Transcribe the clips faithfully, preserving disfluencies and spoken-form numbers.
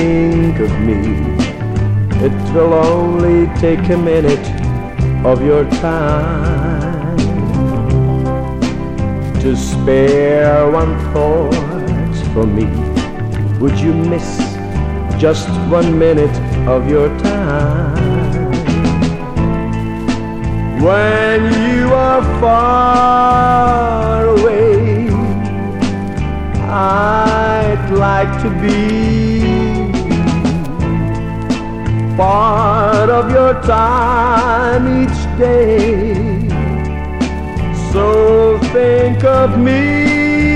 think of me. It will only take a minute of your time to spare one thought for me. Would you miss just one minute of your time? When you are far away, I'd like to be part of your time each day. So think of me.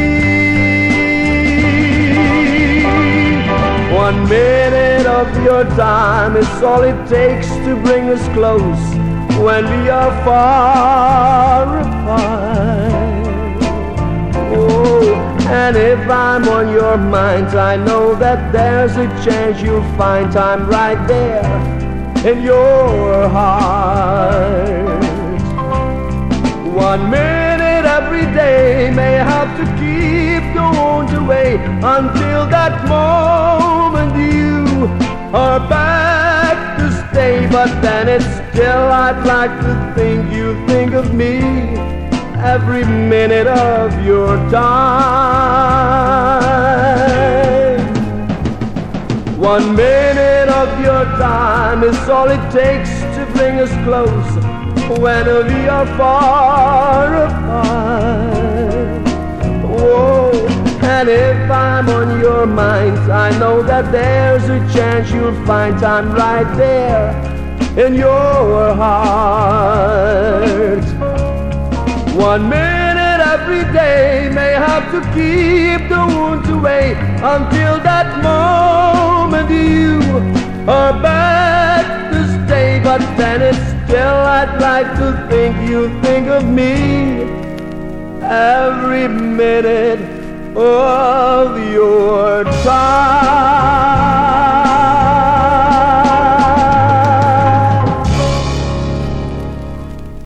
One minute of your time is all it takes to bring us close when we are far apart. Oh, and if I'm on your mind, I know that there's a chance you'll find time right there in your heart. One minute every day may have to keep going away until that moment you are back to stay. But then it's still I'd like to think you think of me every minute of your time. One minute of your time is all it takes to bring us close when we are far apart. Oh, and if I'm on your mind, I know that there's a chance you'll find time right there in your heart. One minute every day may have to keep the wounds away until that moment you are back to stay. But then it's still I'd like to think you think of me every minute of your